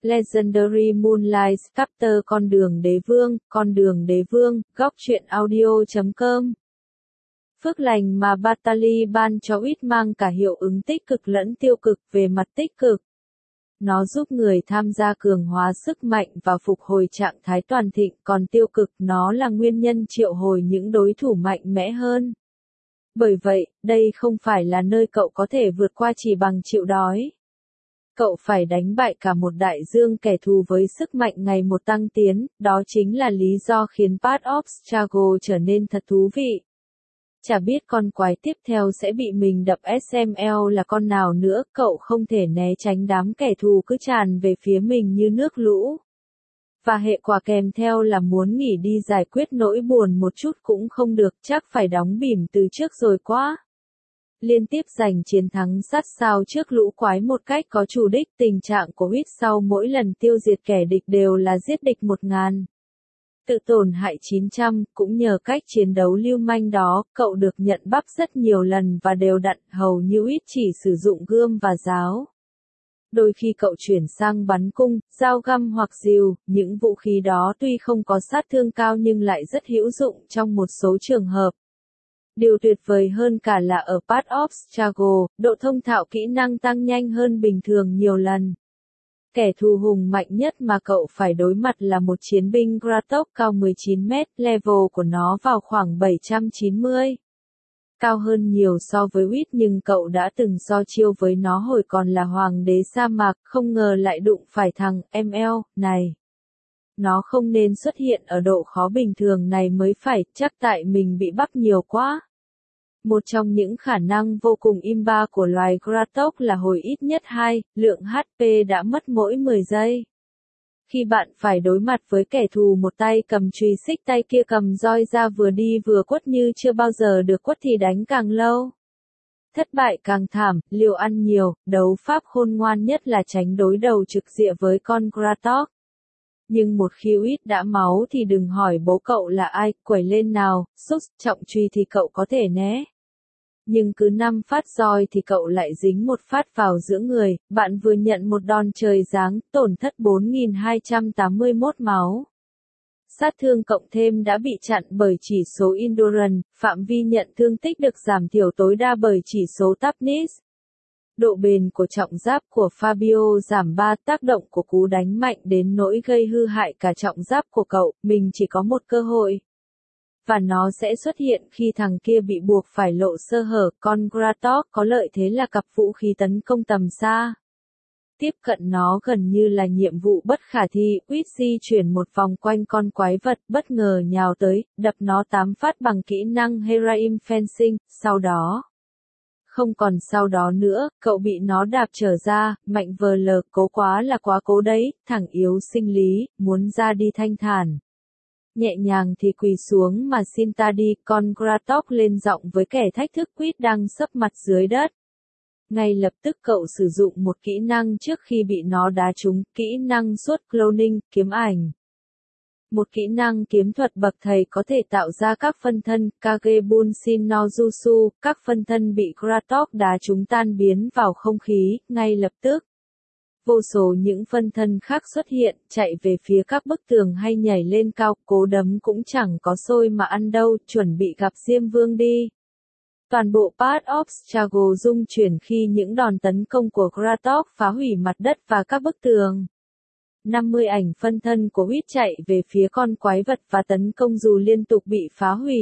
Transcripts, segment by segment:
Legendary Moonlight Chapter Con đường đế vương, góc truyện audio.com. Phước lành mà Batali ban cho ít mang cả hiệu ứng tích cực lẫn tiêu cực. Về mặt tích cực, nó giúp người tham gia cường hóa sức mạnh và phục hồi trạng thái toàn thịnh, còn tiêu cực nó là nguyên nhân triệu hồi những đối thủ mạnh mẽ hơn. Bởi vậy, đây không phải là nơi cậu có thể vượt qua chỉ bằng chịu đói. Cậu phải đánh bại cả một đại dương kẻ thù với sức mạnh ngày một tăng tiến, đó chính là lý do khiến Path of Struggle trở nên thật thú vị. Chả biết con quái tiếp theo sẽ bị mình đập SML là con nào nữa, cậu không thể né tránh đám kẻ thù cứ tràn về phía mình như nước lũ. Và hệ quả kèm theo là muốn nghỉ đi giải quyết nỗi buồn một chút cũng không được, chắc phải đóng bỉm từ trước rồi quá. Liên tiếp giành chiến thắng sát sao trước lũ quái một cách có chủ đích, tình trạng của Huyết sau mỗi lần tiêu diệt kẻ địch đều là giết địch 1000. Tự tổn hại 900, cũng nhờ cách chiến đấu lưu manh đó, cậu được nhận bắp rất nhiều lần và đều đặn, hầu như Huyết chỉ sử dụng gươm và giáo. Đôi khi cậu chuyển sang bắn cung, dao găm hoặc rìu, những vũ khí đó tuy không có sát thương cao nhưng lại rất hữu dụng trong một số trường hợp. Điều tuyệt vời hơn cả là ở Path of Struggle, độ thông thạo kỹ năng tăng nhanh hơn bình thường nhiều lần. Kẻ thù hùng mạnh nhất mà cậu phải đối mặt là một chiến binh Kratok cao 19 mét, level của nó vào khoảng 790. Cao hơn nhiều so với Huyết nhưng cậu đã từng so chiêu với nó hồi còn là hoàng đế sa mạc, không ngờ lại đụng phải thằng ML này. Nó không nên xuất hiện ở độ khó bình thường này mới phải, chắc tại mình bị bắp nhiều quá. Một trong những khả năng vô cùng imba của loài Kratok là hồi ít nhất 2, lượng HP đã mất mỗi 10 giây. Khi bạn phải đối mặt với kẻ thù một tay cầm chùy xích tay kia cầm roi ra vừa đi vừa quất như chưa bao giờ được quất thì đánh càng lâu. Thất bại càng thảm, liều ăn nhiều, đấu pháp khôn ngoan nhất là tránh đối đầu trực diện với con Kratok. Nhưng một khi Huyết đã máu thì đừng hỏi bố cậu là ai, quẩy lên nào, trọng chùy thì cậu có thể né. Nhưng cứ 5 phát roi thì cậu lại dính một phát vào giữa người, bạn vừa nhận một đòn trời giáng, tổn thất 4281 máu. Sát thương cộng thêm đã bị chặn bởi chỉ số Endurance, phạm vi nhận thương tích được giảm thiểu tối đa bởi chỉ số Toughness. Độ bền của trọng giáp của Fabio giảm 3, tác động của cú đánh mạnh đến nỗi gây hư hại cả trọng giáp của cậu, mình chỉ có một cơ hội. Và nó sẽ xuất hiện khi thằng kia bị buộc phải lộ sơ hở, con Kratok có lợi thế là cặp vũ khí tấn công tầm xa. Tiếp cận nó gần như là nhiệm vụ bất khả thi, Huyết di chuyển một vòng quanh con quái vật, bất ngờ nhào tới, đập nó 8 phát bằng kỹ năng Heraim Fencing, sau đó. Không còn sau đó nữa, cậu bị nó đạp trở ra, mạnh vờ lờ, cố quá là quá cố đấy, thằng yếu sinh lý, muốn ra đi thanh thản. Nhẹ nhàng thì quỳ xuống mà xin ta đi, con Kratok lên giọng với kẻ thách thức Huyết đang sấp mặt dưới đất. Ngay lập tức cậu sử dụng một kỹ năng trước khi bị nó đá trúng, kỹ năng suốt cloning, kiếm ảnh. Một kỹ năng kiếm thuật bậc thầy có thể tạo ra các phân thân, Kage Bunshin no Jutsu, các phân thân bị Kratok đá trúng tan biến vào không khí, ngay lập tức. Vô số những phân thân khác xuất hiện, chạy về phía các bức tường hay nhảy lên cao, cố đấm cũng chẳng có xôi mà ăn đâu, chuẩn bị gặp Diêm Vương đi. Toàn bộ Path of Struggle rung chuyển khi những đòn tấn công của Kratok phá hủy mặt đất và các bức tường. 50 ảnh phân thân của Huyết chạy về phía con quái vật và tấn công dù liên tục bị phá hủy.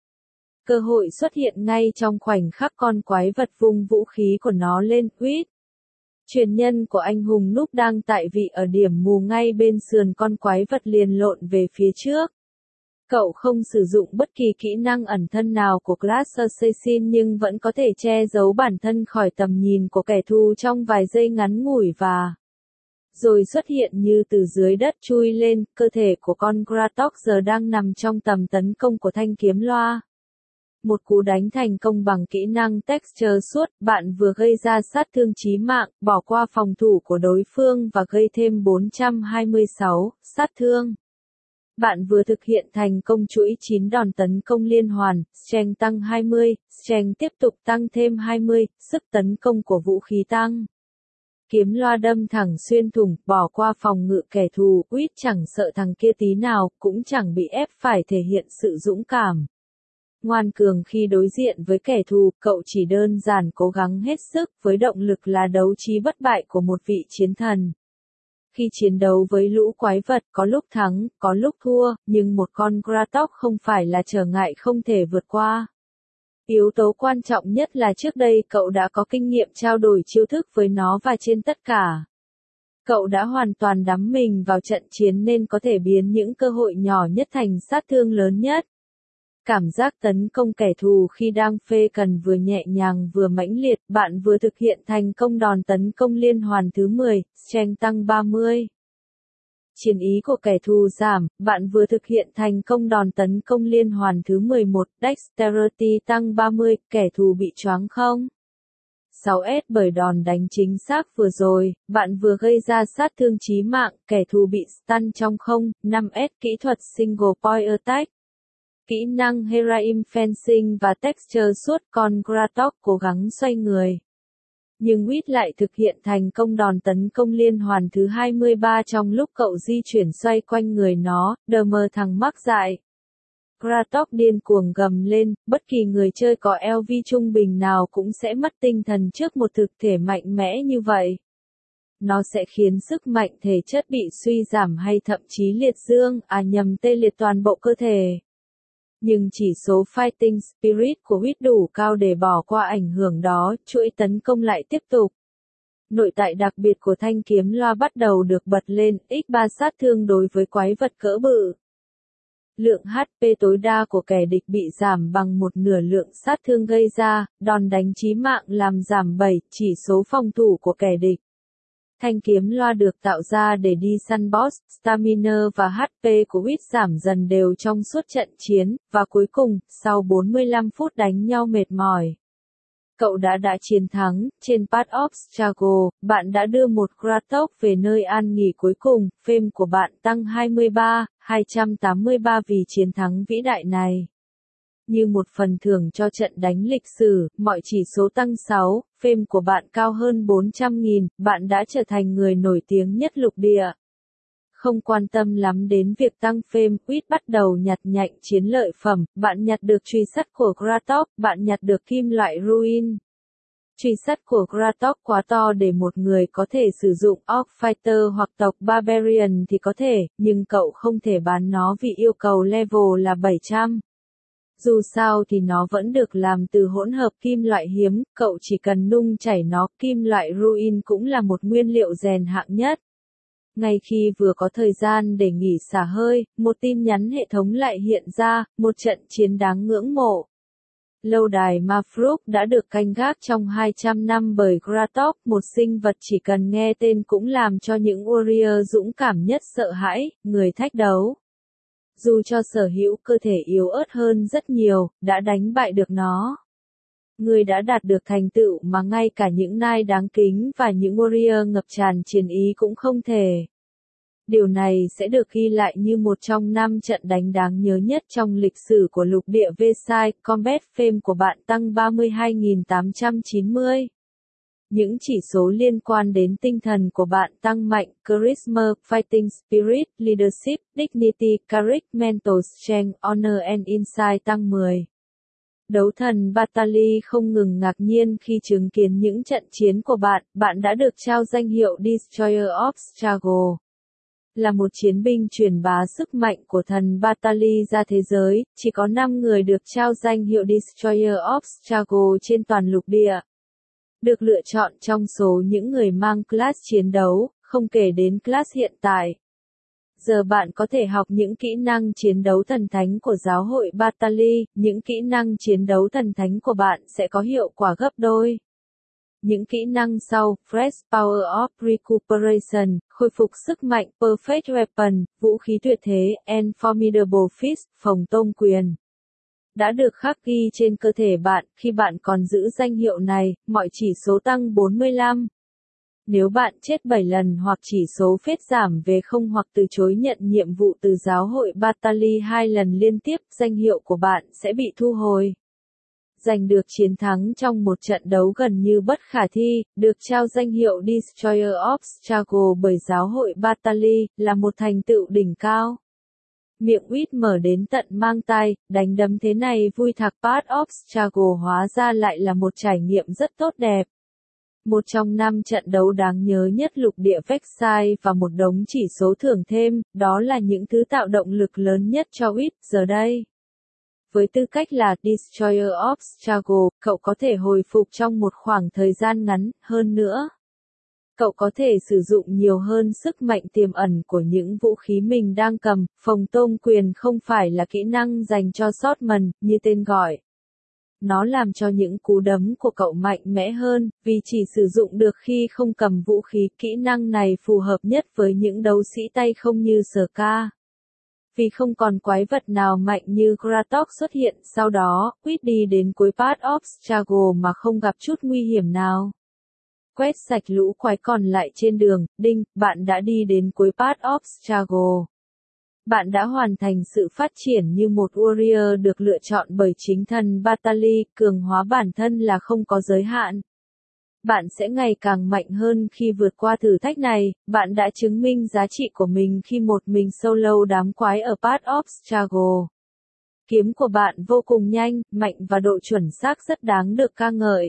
Cơ hội xuất hiện ngay trong khoảnh khắc con quái vật vung vũ khí của nó lên, Huyết. Truyền nhân của anh hùng Noob đang tại vị ở điểm mù ngay bên sườn con quái vật liền lộn về phía trước. Cậu không sử dụng bất kỳ kỹ năng ẩn thân nào của Class Assassin nhưng vẫn có thể che giấu bản thân khỏi tầm nhìn của kẻ thù trong vài giây ngắn ngủi và rồi xuất hiện như từ dưới đất chui lên, cơ thể của con Kratok giờ đang nằm trong tầm tấn công của thanh kiếm loa. Một cú đánh thành công bằng kỹ năng Texture suốt, bạn vừa gây ra sát thương chí mạng, bỏ qua phòng thủ của đối phương và gây thêm 426 sát thương. Bạn vừa thực hiện thành công chuỗi 9 đòn tấn công liên hoàn, Strength tăng 20, Strength tiếp tục tăng thêm 20, sức tấn công của vũ khí tăng. Kiếm loa đâm thẳng xuyên thủng, bỏ qua phòng ngự kẻ thù, Quýt chẳng sợ thằng kia tí nào, cũng chẳng bị ép phải thể hiện sự dũng cảm. Ngoan cường khi đối diện với kẻ thù, cậu chỉ đơn giản cố gắng hết sức với động lực là đấu trí bất bại của một vị chiến thần. Khi chiến đấu với lũ quái vật có lúc thắng, có lúc thua, nhưng một con Kratos không phải là trở ngại không thể vượt qua. Yếu tố quan trọng nhất là trước đây cậu đã có kinh nghiệm trao đổi chiêu thức với nó và trên tất cả. Cậu đã hoàn toàn đắm mình vào trận chiến nên có thể biến những cơ hội nhỏ nhất thành sát thương lớn nhất. Cảm giác tấn công kẻ thù khi đang phê cần vừa nhẹ nhàng vừa mãnh liệt, bạn vừa thực hiện thành công đòn tấn công liên hoàn thứ 10, strength tăng 30. Chiến ý của kẻ thù giảm, bạn vừa thực hiện thành công đòn tấn công liên hoàn thứ 11, dexterity tăng 30, kẻ thù bị choáng không? 6S bởi đòn đánh chính xác vừa rồi, bạn vừa gây ra sát thương chí mạng, kẻ thù bị stun trong không, 5S kỹ thuật single point attack. Kỹ năng Heraim Fencing và Texture suốt con Kratos cố gắng xoay người. Nhưng Quýt lại thực hiện thành công đòn tấn công liên hoàn thứ 23 trong lúc cậu di chuyển xoay quanh người nó, đờ mờ thằng mắc dại. Kratos điên cuồng gầm lên, bất kỳ người chơi có LV trung bình nào cũng sẽ mất tinh thần trước một thực thể mạnh mẽ như vậy. Nó sẽ khiến sức mạnh thể chất bị suy giảm hay thậm chí liệt dương, tê liệt toàn bộ cơ thể. Nhưng chỉ số Fighting Spirit của Quýt đủ cao để bỏ qua ảnh hưởng đó, chuỗi tấn công lại tiếp tục. Nội tại đặc biệt của thanh kiếm loa bắt đầu được bật lên, x3 sát thương đối với quái vật cỡ bự. Lượng HP tối đa của kẻ địch bị giảm bằng một nửa lượng sát thương gây ra, đòn đánh chí mạng làm giảm 7 chỉ số phòng thủ của kẻ địch. Thanh kiếm loa được tạo ra để đi săn boss, stamina và HP của Quýt giảm dần đều trong suốt trận chiến, và cuối cùng, sau 45 phút đánh nhau mệt mỏi, cậu đã chiến thắng. Trên Path of Struggle, bạn đã đưa một Kratos về nơi an nghỉ cuối cùng, fame của bạn tăng 283 vì chiến thắng vĩ đại này. Như một phần thưởng cho trận đánh lịch sử, mọi chỉ số tăng 6, fame của bạn cao hơn 400.000, bạn đã trở thành người nổi tiếng nhất lục địa. Không quan tâm lắm đến việc tăng fame, Quýt bắt đầu nhặt nhạnh chiến lợi phẩm, bạn nhặt được truy sắt của Kratos, bạn nhặt được kim loại ruin. Truy sắt của Kratos quá to để một người có thể sử dụng Orc Fighter hoặc tộc Barbarian thì có thể, nhưng cậu không thể bán nó vì yêu cầu level là 700. Dù sao thì nó vẫn được làm từ hỗn hợp kim loại hiếm, cậu chỉ cần nung chảy nó, kim loại ruin cũng là một nguyên liệu rèn hạng nhất. Ngay khi vừa có thời gian để nghỉ xả hơi, một tin nhắn hệ thống lại hiện ra, một trận chiến đáng ngưỡng mộ. Lâu đài Mafruk đã được canh gác trong 200 năm bởi Kratos, một sinh vật chỉ cần nghe tên cũng làm cho những warrior dũng cảm nhất sợ hãi, người thách đấu. Dù cho sở hữu cơ thể yếu ớt hơn rất nhiều, đã đánh bại được nó. Người đã đạt được thành tựu mà ngay cả những nai đáng kính và những warrior ngập tràn chiến ý cũng không thể. Điều này sẽ được ghi lại như một trong 5 trận đánh đáng nhớ nhất trong lịch sử của lục địa Versailles. Combat fame của bạn tăng 32.890. Những chỉ số liên quan đến tinh thần của bạn tăng mạnh, Charisma, Fighting Spirit, Leadership, Dignity, Courage, Mental Strength, Honor and Insight tăng 10. Đấu thần Batali không ngừng ngạc nhiên khi chứng kiến những trận chiến của bạn, bạn đã được trao danh hiệu Destroyer of Struggle. Là một chiến binh truyền bá sức mạnh của thần Batali ra thế giới, chỉ có 5 người được trao danh hiệu Destroyer of Struggle trên toàn lục địa. Được lựa chọn trong số những người mang class chiến đấu, không kể đến class hiện tại. Giờ bạn có thể học những kỹ năng chiến đấu thần thánh của giáo hội Batali, những kỹ năng chiến đấu thần thánh của bạn sẽ có hiệu quả gấp đôi. Những kỹ năng sau, Fresh Power of Recuperation, khôi phục sức mạnh, Perfect Weapon, vũ khí tuyệt thế, and Formidable Fist, phòng tôm quyền. Đã được khắc ghi trên cơ thể bạn, khi bạn còn giữ danh hiệu này, mọi chỉ số tăng 45. Nếu bạn chết 7 lần hoặc chỉ số phết giảm về 0 hoặc từ chối nhận nhiệm vụ từ giáo hội Batali 2 lần liên tiếp, danh hiệu của bạn sẽ bị thu hồi. giành được chiến thắng trong một trận đấu gần như bất khả thi, được trao danh hiệu Destroyer of Struggle bởi giáo hội Batali, là một thành tựu đỉnh cao. Miệng Uýt mở đến tận mang tai, đánh đấm thế này vui thật. Path of Struggle hóa ra lại là một trải nghiệm rất tốt đẹp. Một trong 5 trận đấu đáng nhớ nhất lục địa Vexai và một đống chỉ số thưởng thêm, đó là những thứ tạo động lực lớn nhất cho Uýt giờ đây. Với tư cách là Destroyer of Struggle, cậu có thể hồi phục trong một khoảng thời gian ngắn hơn nữa. Cậu có thể sử dụng nhiều hơn sức mạnh tiềm ẩn của những vũ khí mình đang cầm. Phồng tôm quyền không phải là kỹ năng dành cho Swordsman, như tên gọi. Nó làm cho những cú đấm của cậu mạnh mẽ hơn, vì chỉ sử dụng được khi không cầm vũ khí. Kỹ năng này phù hợp nhất với những đấu sĩ tay không như Ska. Vì không còn quái vật nào mạnh như Kratos xuất hiện sau đó, Uýt đi đến cuối Path of Struggle mà không gặp chút nguy hiểm nào. Quét sạch lũ quái còn lại trên đường, đinh, bạn đã đi đến cuối Path of Struggle. Bạn đã hoàn thành sự phát triển như một warrior được lựa chọn bởi chính thần Batali, cường hóa bản thân là không có giới hạn. Bạn sẽ ngày càng mạnh hơn khi vượt qua thử thách này, bạn đã chứng minh giá trị của mình khi một mình solo đám quái ở Path of Struggle. Kiếm của bạn vô cùng nhanh, mạnh và độ chuẩn xác rất đáng được ca ngợi.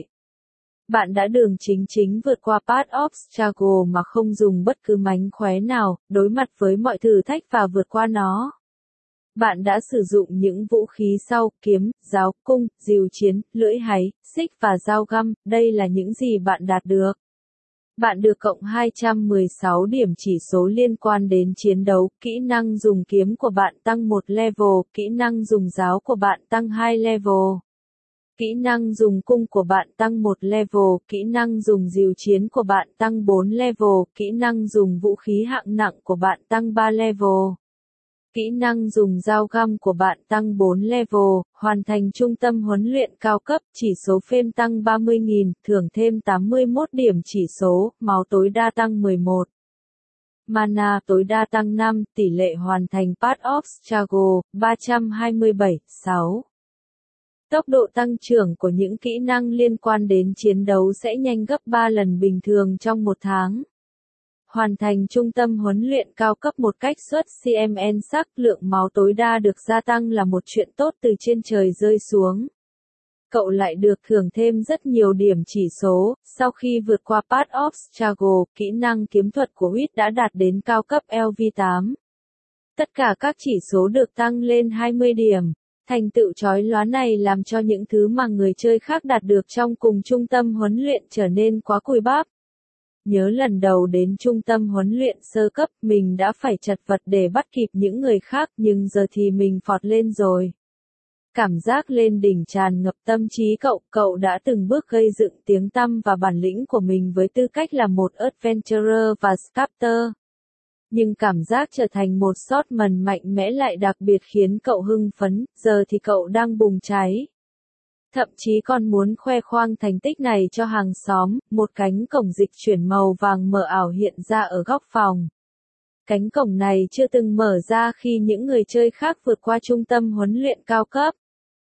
Bạn đã đường chính vượt qua Path of Struggle mà không dùng bất cứ mánh khóe nào, đối mặt với mọi thử thách và vượt qua nó. Bạn đã sử dụng những vũ khí sau, kiếm, giáo, cung, rìu chiến, lưỡi háy, xích và dao găm, đây là những gì bạn đạt được. Bạn được cộng 216 điểm chỉ số liên quan đến chiến đấu, kỹ năng dùng kiếm của bạn tăng 1 level, kỹ năng dùng giáo của bạn tăng 2 level. Kỹ năng dùng cung của bạn tăng 1 level, kỹ năng dùng rìu chiến của bạn tăng 4 level, kỹ năng dùng vũ khí hạng nặng của bạn tăng 3 level. Kỹ năng dùng dao găm của bạn tăng 4 level, hoàn thành trung tâm huấn luyện cao cấp, chỉ số phêm tăng 30.000, thưởng thêm 81 điểm chỉ số, máu tối đa tăng 11. Mana tối đa tăng 5, tỷ lệ hoàn thành Path of Struggle, 327,6. Tốc độ tăng trưởng của những kỹ năng liên quan đến chiến đấu sẽ nhanh gấp 3 lần bình thường trong một tháng. Hoàn thành trung tâm huấn luyện cao cấp một cách xuất CMN sắc, lượng máu tối đa được gia tăng là một chuyện tốt từ trên trời rơi xuống. Cậu lại được thưởng thêm rất nhiều điểm chỉ số, sau khi vượt qua Path of Struggle, kỹ năng kiếm thuật của Uýt đã đạt đến cao cấp LV8. Tất cả các chỉ số được tăng lên 20 điểm. Thành tựu chói lóa này làm cho những thứ mà người chơi khác đạt được trong cùng trung tâm huấn luyện trở nên quá cùi bắp. Nhớ lần đầu đến trung tâm huấn luyện sơ cấp, mình đã phải chật vật để bắt kịp những người khác, nhưng giờ thì mình phọt lên rồi. Cảm giác lên đỉnh tràn ngập tâm trí cậu đã từng bước gây dựng tiếng tăm và bản lĩnh của mình với tư cách là một adventurer và sculptor. Nhưng cảm giác trở thành một swordsman mạnh mẽ lại đặc biệt khiến cậu hưng phấn, giờ thì cậu đang bùng cháy. Thậm chí còn muốn khoe khoang thành tích này cho hàng xóm, một cánh cổng dịch chuyển màu vàng mờ ảo hiện ra ở góc phòng. Cánh cổng này chưa từng mở ra khi những người chơi khác vượt qua trung tâm huấn luyện cao cấp.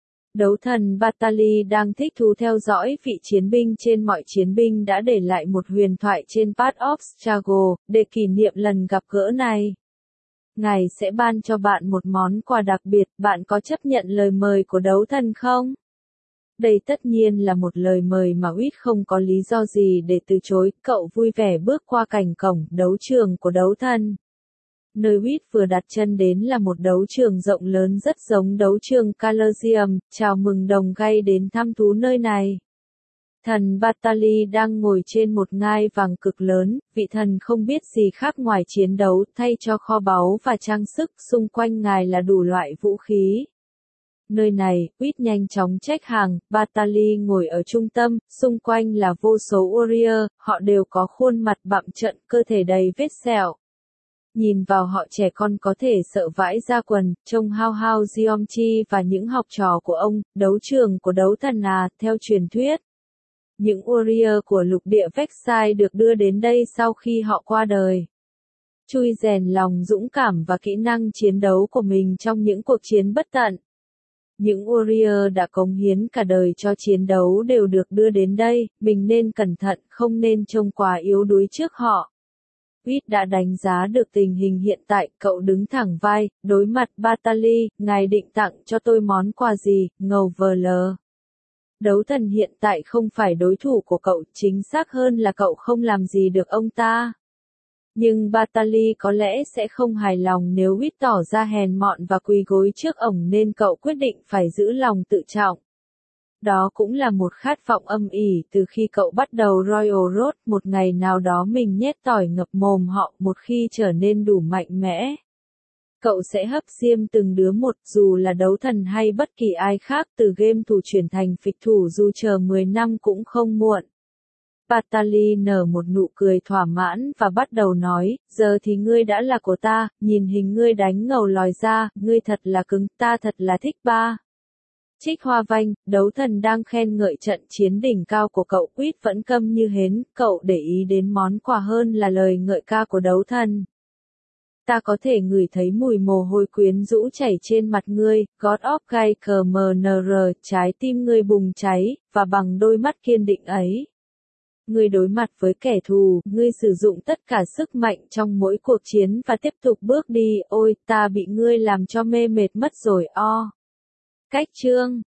Đấu thần Batali đang thích thú theo dõi vị chiến binh trên. Mọi chiến binh đã để lại một huyền thoại trên Path of Struggle, để kỷ niệm lần gặp gỡ này. Ngài sẽ ban cho bạn một món quà đặc biệt, bạn có chấp nhận lời mời của đấu thần không? Đây tất nhiên là một lời mời mà Uýt không có lý do gì để từ chối, cậu vui vẻ bước qua cổng cổng đấu trường của đấu thần. Nơi Uýt vừa đặt chân đến là một đấu trường rộng lớn rất giống đấu trường Colosseum, chào mừng đồng gay đến thăm thú nơi này. Thần Batali đang ngồi trên một ngai vàng cực lớn, vị thần không biết gì khác ngoài chiến đấu, thay cho kho báu và trang sức, xung quanh ngài là đủ loại vũ khí. Nơi này, Uýt nhanh chóng check hàng, Batali ngồi ở trung tâm, xung quanh là vô số warrior, họ đều có khuôn mặt bặm trợn, cơ thể đầy vết sẹo. Nhìn vào họ trẻ con có thể sợ vãi ra quần, trông hao hao Geomchi và những học trò của ông, đấu trường của đấu thần theo truyền thuyết. Những warrior của lục địa Vexai được đưa đến đây sau khi họ qua đời. Chui rèn lòng dũng cảm và kỹ năng chiến đấu của mình trong những cuộc chiến bất tận. Những warrior đã cống hiến cả đời cho chiến đấu đều được đưa đến đây, mình nên cẩn thận, không nên trông quá yếu đuối trước họ. Reed đã đánh giá được tình hình hiện tại, cậu đứng thẳng vai, đối mặt Batali, ngài định tặng cho tôi món quà gì, ngầu vờ lờ. Đấu thần hiện tại không phải đối thủ của cậu, chính xác hơn là cậu không làm gì được ông ta. Nhưng Batali có lẽ sẽ không hài lòng nếu Reed tỏ ra hèn mọn và quỳ gối trước ổng nên cậu quyết định phải giữ lòng tự trọng. Đó cũng là một khát vọng âm ỉ từ khi cậu bắt đầu Royal Road, một ngày nào đó mình nhét tỏi ngập mồm họ, một khi trở nên đủ mạnh mẽ. Cậu sẽ hấp diêm từng đứa một, dù là đấu thần hay bất kỳ ai khác, từ game thủ chuyển thành phịch thủ, dù chờ 10 năm cũng không muộn. Batali nở một nụ cười thỏa mãn và bắt đầu nói, giờ thì ngươi đã là của ta, nhìn hình ngươi đánh ngầu lòi ra, ngươi thật là cứng, ta thật là thích ba. Trích Hoa Vanh, đấu thần đang khen ngợi trận chiến đỉnh cao của cậu, Reed vẫn câm như hến, cậu để ý đến món quà hơn là lời ngợi ca của đấu thần. Ta có thể ngửi thấy mùi mồ hôi quyến rũ chảy trên mặt ngươi, God of Gai CMNR, trái tim ngươi bùng cháy, và bằng đôi mắt kiên định ấy. Ngươi đối mặt với kẻ thù, ngươi sử dụng tất cả sức mạnh trong mỗi cuộc chiến và tiếp tục bước đi, ôi, ta bị ngươi làm cho mê mệt mất rồi o. Cách chương